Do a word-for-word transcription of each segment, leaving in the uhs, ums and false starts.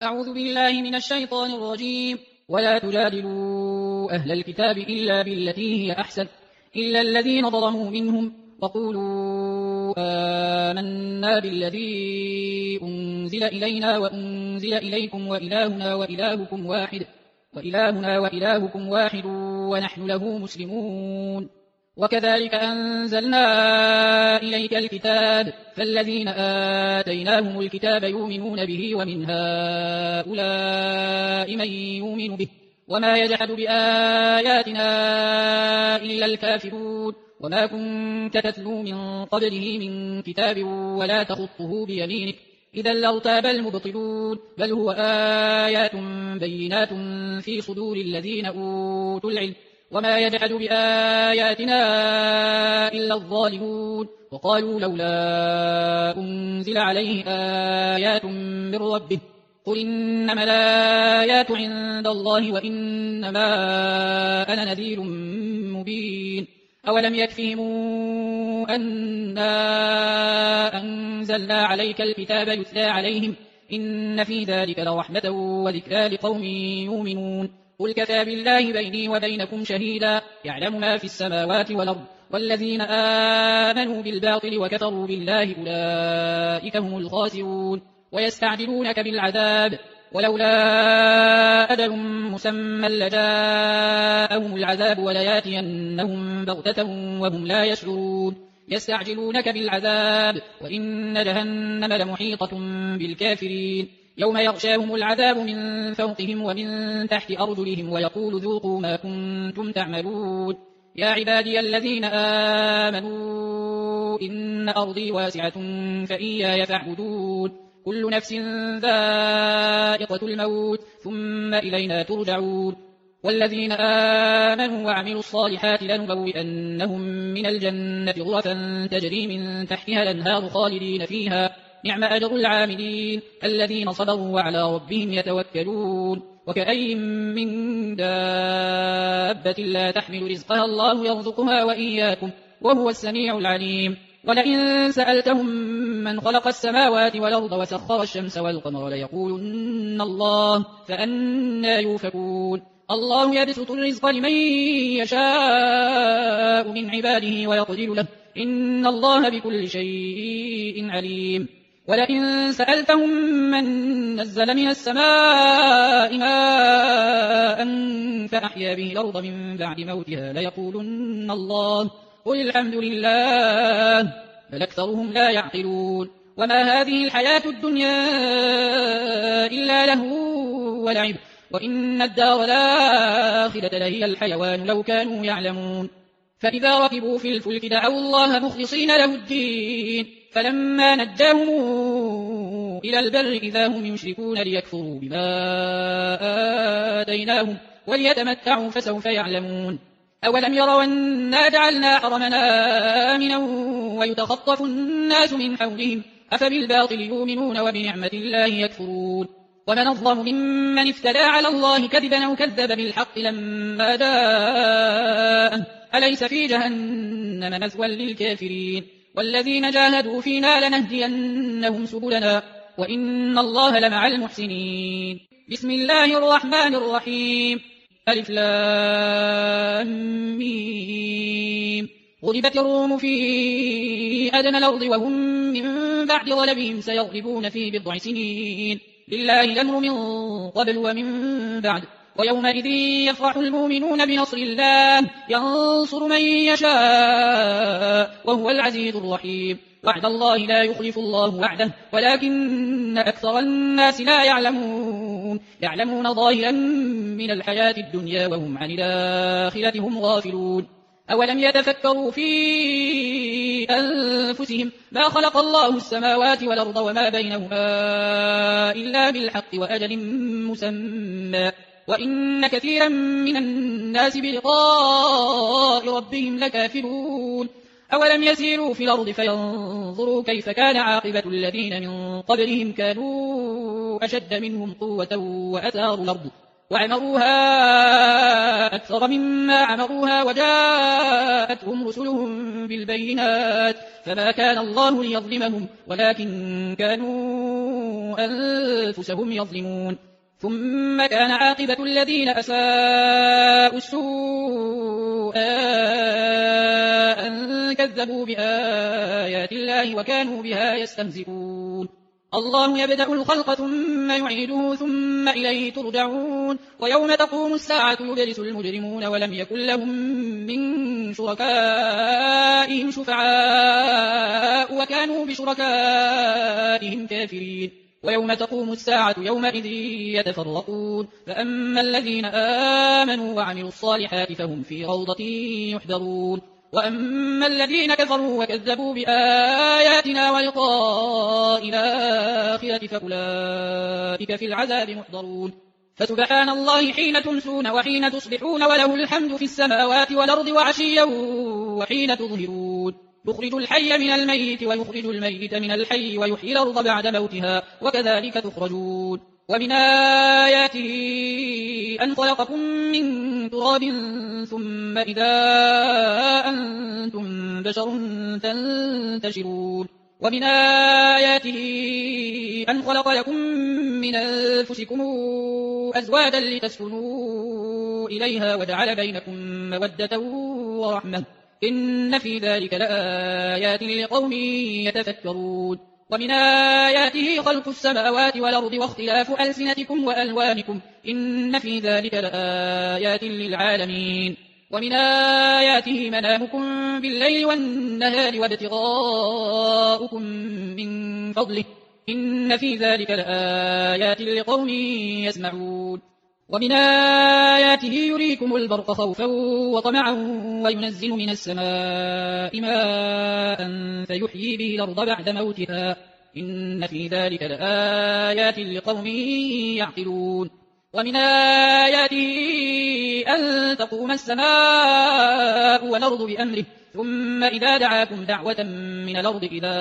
أعوذ بالله من الشيطان الرجيم. ولا تجادلوا أهل الكتاب إلا بالتي هي أحسن إلا الذين ظلموا منهم وقولوا آمنا بالذي أنزل إلينا وأنزل إليكم وإلهنا وإلهكم واحد وإلهنا وإلهكم واحد ونحن له مسلمون. وكذلك أنزلنا إليك الكتاب فالذين آتيناهم الكتاب يؤمنون به ومن هؤلاء من يؤمن به وما يجحد بآياتنا إلا الكافرون. وما كنت تتلو من قبله من كتاب ولا تخطه بيمينك إذا لارتاب المبطلون بل هو آيات بينات في صدور الذين أوتوا العلم وما يجحد بآياتنا إلا الظالمون. وقالوا لولا أنزل عليه آيات من ربه قل إنما الآيات عند الله وإنما أنا نذير مبين. أولم يكفهم أنا أنزلنا عليك الكتاب يتلى عليهم إن في ذلك لرحمة وذكرى لقوم يؤمنون. قل كفى بالله بيني وبينكم شهيدا يعلم ما في السماوات والأرض والذين آمنوا بالباطل وكفروا بالله أولئك هم الخاسرون. ويستعجلونك بالعذاب ولولا أجل مسمى لجاءهم العذاب ولياتينهم بغتة وهم لا يشعرون. يستعجلونك بالعذاب وإن جهنم لمحيطة بالكافرين يوم يغشاهم العذاب من فوقهم ومن تحت أرجلهم ويقول ذوقوا ما كنتم تعملون. يا عبادي الذين آمنوا إن أرضي واسعة فإياي فاعبدون. كل نفس ذائقة الموت ثم إلينا ترجعون. والذين آمنوا وعملوا الصالحات لنبوئنهم من الجنة غرفا تجري من تحتها الأنهار خالدين فيها نعم أجر العاملين الذين صبروا وعلى ربهم يتوكلون. وكأي من دابة لا تحمل رزقها الله يرزقها وإياكم وهو السميع العليم. ولئن سألتهم من خلق السماوات والأرض وسخر الشمس والقمر ليقولن الله فأنى يؤفكون. الله يبسط الرزق لمن يشاء من عباده ويقدر له إن الله بكل شيء عليم. ولئن سألتهم من نزل من السماء ماء فأحيا به الأرض من بعد موتها ليقولن الله قل الحمد لله بل أكثرهم لا يعقلون. وما هذه الحياة الدنيا إلا لهو ولعب وإن الدار الآخرة لهي الحيوان لو كانوا يعلمون. فإذا ركبوا في الفلك دعوا الله مخلصين له الدين فلما نجاهم إلى البر إذا هم يشركون ليكفروا بما آتيناهم وليتمتعوا فسوف يعلمون. أولم يروا أنا جعلنا حرمنا آمنا ويتخطف الناس من حولهم أفبالباطل يؤمنون وبنعمة الله يكفرون. ومن أظلم ممن افترى على الله كذبا أو كذب بالحق لما جاءه أليس في جهنم مثوى للكافرين. والذين جاهدوا فينا لنهدينهم سبلنا وإن الله لمع المحسنين. بسم الله الرحمن الرحيم. ألف لام ميم. غلبت الروم في أدنى الأرض وهم من بعد غلبهم سيغلبون في بضع سنين لله الأمر من قبل ومن بعد ويومئذ يفرح المؤمنون بنصر الله ينصر من يشاء وهو العزيز الرحيم. وعد الله لا يخلف الله وعده ولكن أكثر الناس لا يعلمون يعلمون ظاهرا من الحياة الدنيا وهم عن الآخرة هم غافلون. أولم يتفكروا في أنفسهم ما خلق الله السماوات والأرض وما بينهما إلا بالحق وأجل مسمى وإن كثيرا من الناس بلقاء ربهم لكافرون. أولم يسيروا في الأرض فينظروا كيف كان عاقبة الذين من قبلهم كانوا أشد منهم قوة وأثاروا الأرض وعمروها أكثر مما عمروها وجاءتهم رسلهم بالبينات فما كان الله ليظلمهم ولكن كانوا أنفسهم يظلمون ثم كان عاقبة الذين أساءوا السوء أن كذبوا بآيات الله وكانوا بها يستهزئون الله يبدأ الخلق ثم يعيده ثم إليه ترجعون ويوم تقوم الساعة يبلس المجرمون ولم يكن لهم من شركائهم شفعاء وكانوا بشركائهم كافرين ويوم تقوم الساعة يومئذ يتفرقون فأما الذين آمنوا وعملوا الصالحات فهم في روضة يحذرون وأما الذين كفروا وكذبوا بآياتنا ولقاء الآخرة فأولئك في العذاب محضرون فسبحان الله حين تمسون وحين تصبحون وله الحمد في السماوات والأرض وعشيا وحين تظهرون يخرج الحي من الميت ويخرج الميت من الحي ويحيي الأرض بعد موتها وكذلك تخرجون ومن آياته أن خلقكم من تراب ثم إذا أنتم بشر تنتشرون ومن آياته أن خلق لكم من أنفسكم أزواجا لتسكنوا إليها وجعل بينكم مودة ورحمة إن في ذلك لآيات لقوم يتفكرون ومن آياته خلق السماوات والأرض واختلاف ألسنتكم وألوانكم إن في ذلك لآيات للعالمين ومن آياته منامكم بالليل والنهار وابتغاؤكم من فضله إن في ذلك لآيات لقوم يسمعون ومن آياته يريكم البرق خوفا وطمعا وينزل من السماء ماء فيحيي به الأرض بعد موتها إن في ذلك لآيات لقوم يعقلون ومن آياته أن تقوم السماء والأرض بأمره ثم إذا دعاكم دعوة من الأرض إذا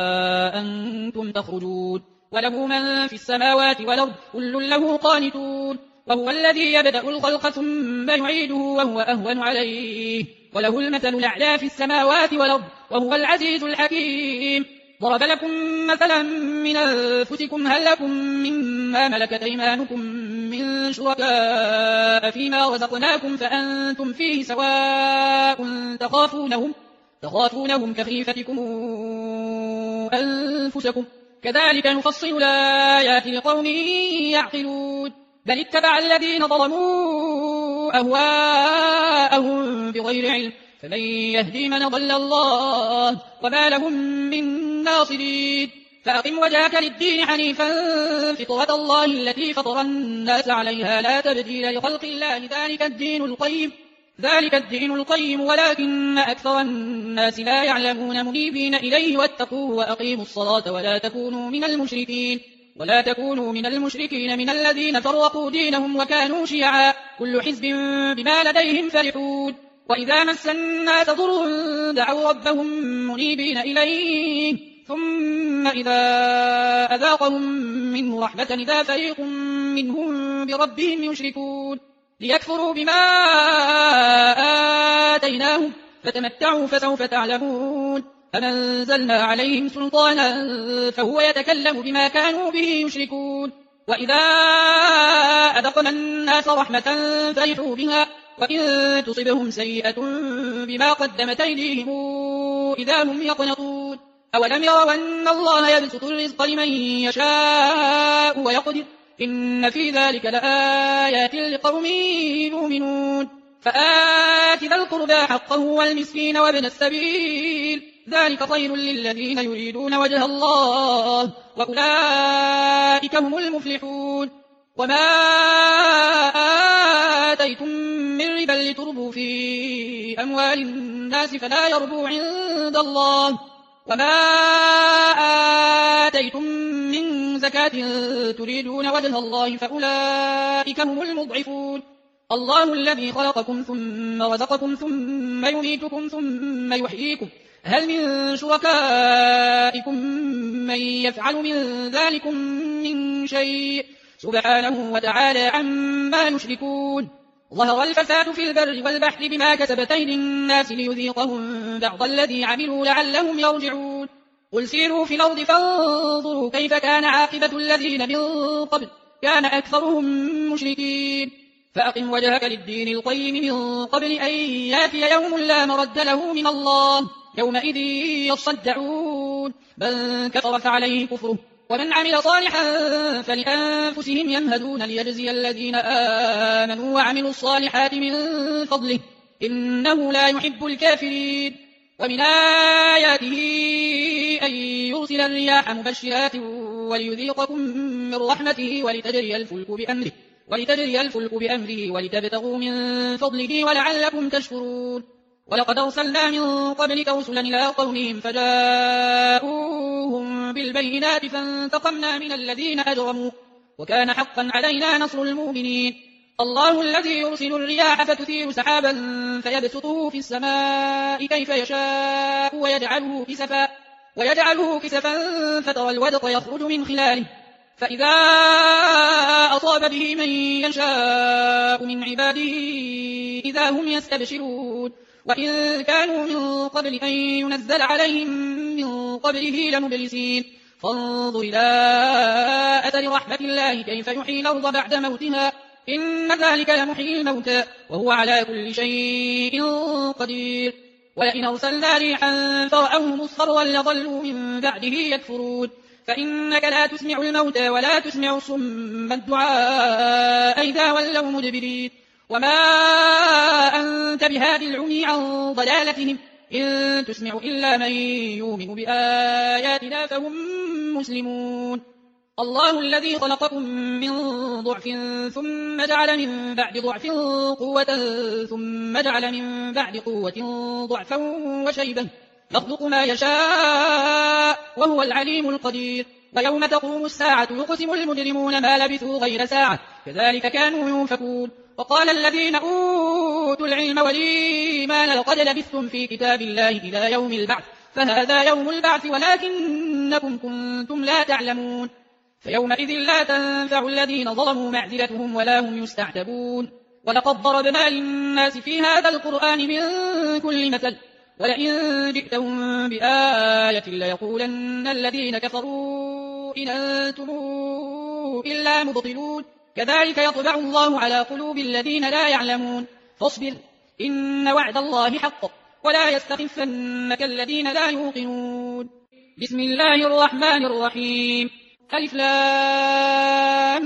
أنتم تخرجون وله من في السماوات والأرض كل له قانتون وهو الذي يبدأ الخلق ثم يعيده وهو أهون عليه وله المثل الأعلى في السماوات والأرض وهو العزيز الحكيم ضرب لكم مثلا من أنفسكم هل لكم مما ملكت أيمانكم من شركاء فيما رزقناكم فأنتم فيه سواء تخافونهم, تخافونهم كخيفتكم أنفسكم كذلك نفصل الآيات لقوم يعقلون بل اتبع الذين ظلموا أهواءهم بغير علم فمن يهدي من ضل الله وما لهم من ناصرين فأقم وجهك للدين حنيفا فطرة الله التي فطر الناس عليها لا تبديل لخلق الله ذلك الدين القيم ذلك الدين القيم ولكن أكثر الناس لا يعلمون منيبين إليه واتقوه وأقيموا الصلاة ولا تكونوا من المشركين ولا تكونوا من المشركين من الذين فرقوا دينهم وكانوا شيعا كل حزب بما لديهم فرحون وإذا مس الناس ضر دعوا ربهم منيبين إليه ثم إذا أذاقهم منه رحمة إذا فريق منهم بربهم يشركون ليكفروا بما آتيناهم فتمتعوا فسوف تعلمون فأنزلنا عليهم سلطانا فهو يتكلم بما كانوا به يشركون وإذا أذقنا الناس رحمة فرحوا بها وإن تصبهم سيئة بما قدمت أيديهم إذا هم يقنطون أولم يروا أن الله يبسط الرزق لمن يشاء ويقدر إن في ذلك لآيات لقوم يؤمنون فآت ذا القربى حقه والمسكين وابن السبيل ذلك خير للذين يريدون وجه الله وأولئك هم المفلحون وما آتيتم من ربا لتربوا في أموال الناس فلا يربو عند الله وما آتيتم من زكاة تريدون وجه الله فأولئك هم المضعفون الله الذي خلقكم ثم رزقكم ثم يميتكم ثم يحييكم هل من شركائكم من يفعل من ذلكم من شيء سبحانه وتعالى عما يشركون ظهر الفساد في البر والبحر بما كسبت أيدي الناس ليذيقهم بعض الذي عملوا لعلهم يرجعون قل سيروا في الأرض فانظروا كيف كان عاقبة الذين من قبل كان أكثرهم مشركين فأقم وجهك للدين القيم من قبل أن ياتي يوم لا مرد له من الله يومئذ يصدعون من كفر فعليه كفره ومن عمل صالحا فلأنفسهم يمهدون ليجزي الذين آمنوا وعملوا الصالحات من فضله إنه لا يحب الكافرين ومن آياته أن يرسل الرياح مبشرات وليذيقكم من رحمته ولتجري الفلك بأمره ولتجري الفلك بأمره ولتبتغوا من فضله ولعلكم تشكرون ولقد أرسلنا من قبلك رسلا إلى قومهم فجاءوهم بالبينات فانتقمنا من الذين أجرموا وكان حقا علينا نصر المؤمنين الله الذي يرسل الرياح فتثير سحابا فيبسطه في السماء كيف يشاء ويجعله كسفا, ويجعله كسفا فترى الودق يخرج من خلاله فإذا أصاب به من يشاء من عباده إذا هم يستبشرون وإن كانوا من قبل أن ينزل عليهم من قبله لمبلسين فانظر إلى أثر رحمة الله كيف يحيي الأرض بعد موتها إن ذلك لمحيي الموتى وهو على كل شيء قدير ولئن أرسلنا ريحا فرأوه مصفرا لظلوا من بعده يكفرون فإنك لا تسمع الموتى ولا تسمع الصم الدعاء إذا ولوا مدبرين وما أنت بهادي العمي عن ضلالتهم إن تسمع إلا من يؤمن بآياتنا فهم مسلمون الله الذي خلقكم من ضعف ثم جعل من بعد ضعف قوة ثم جعل من بعد قوة ضعفا وشيبا يخلق ما يشاء وهو العليم القدير ويوم تقوم الساعة يقسم المجرمون ما لبثوا غير ساعة كذلك كانوا يؤفكون وقال الذين أوتوا العلم والإيمان لقد لبثتم في كتاب الله إلى يوم البعث فهذا يوم البعث ولكنكم كنتم لا تعلمون فيومئذ لا تنفع الذين ظلموا معذرتهم ولا هم يستعتبون ولقد ضربنا للناس في هذا القرآن من كل مثل ولئن جئتهم بآية ليقولن الذين كفروا إن أنتم إلا مبطلون كذلك يطبع الله على قلوب الذين لا يعلمون فاصبر إن وعد الله حق ولا يستخفنك الذين لا يوقنون بسم الله الرحمن الرحيم ألف لام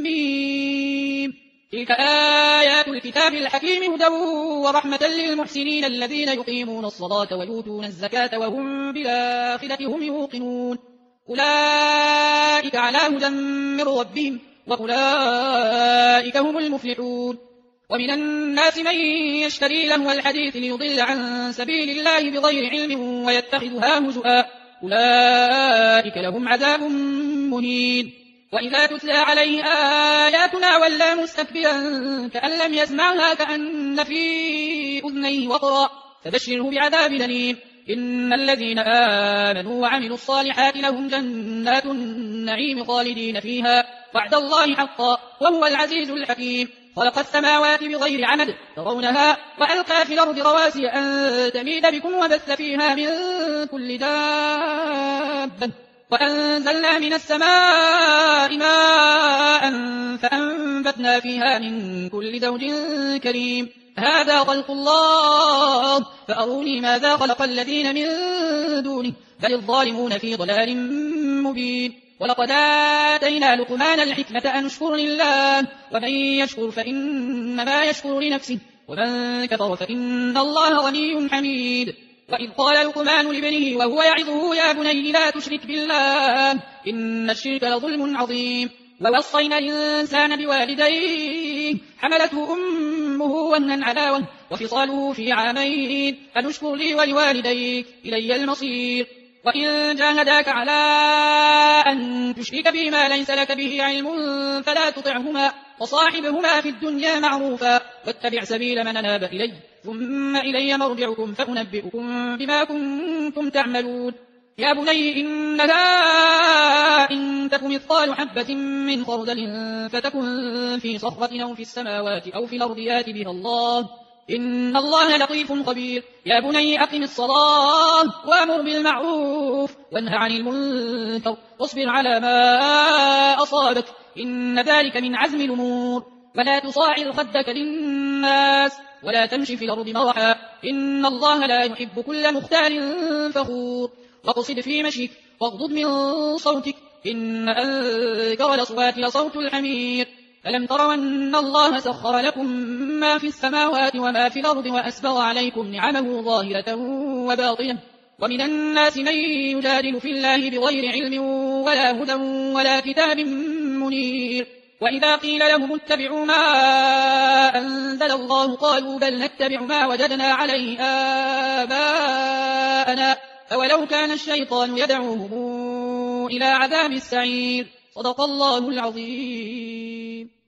ميم تلك آيات الكتاب الحكيم هدى ورحمة للمحسنين الذين يقيمون الصلاة ويؤتون الزكاة وهم بالآخرة هم يوقنون أولئك على هدى من ربهم وأولئك هم المفلحون ومن الناس من يشتري لهو الحديث ليضل عن سبيل الله بغير علم ويتخذها هزؤا أولئك لهم عذاب مهين وإذا تتلى عليه آياتنا ولى مستكبرا كأن لم يسمعها كأن في أذنيه وقرا فبشره بعذاب أليم إن الذين آمنوا وعملوا الصالحات لهم جنات النعيم خالدين فيها وعد الله حقا وهو العزيز الحكيم خلق السماوات بغير عمد ترونها وألقى في الأرض رواسي أن تميد بكم وبث فيها من كل دابة وأنزلنا من السماء ماء فأنبتنا فيها من كل زوج كريم هذا خلق الله فأروني ماذا خلق الذين من دونه بل الظالمون في ضلال مبين ولقد آتينا لقمان الحكمة أن اشكر لله ومن يشكر فإنما يشكر لنفسه ومن كفر فإن الله غني حميد وإذ قال لقمان لابنه وهو يعظه يا بني لا تشرك بالله إن الشرك لظلم عظيم ووصينا الإنسان بوالديه حملته أمه وهنا على وهن وفصاله في عامين أن اشكر لي ولوالديك إلي المصير وإن جاهداك على أن تشرك بما ليس لك به علم فلا تطعهما وصاحبهما في الدنيا معروفا واتبع سبيل من أناب إلي ثم إلي مرجعكم فأنبئكم بما كنتم تعملون يا بني إنها إن تك مثقال حبة من خردل فتكن في صخرة أو في السماوات أو في الأرض يأت بها الله إن الله لطيف خبير يا بني أقم الصلاة وأمر بالمعروف وانه عن المنكر واصبر على ما أصابك إن ذلك من عزم الأمور ولا تصاعر خدك للناس ولا تمشي في الأرض مرحا إن الله لا يحب كل مختال فخور واقصد في مشيك واغضض من صوتك إن أنكر الأصوات لصوت الحمير ألم تروا أن الله سخر لكم ما في السماوات وما في الأرض وأسبغ عليكم نعمه ظاهرة وباطنة ومن الناس من يجادل في الله بغير علم ولا هدى ولا كتاب منير وإذا قيل لهم اتبعوا ما أنزل الله قالوا بل نتبع ما وجدنا عليه آباءنا أولو كان الشيطان يدعوهم إلى عذاب السعير صدق الله العظيم.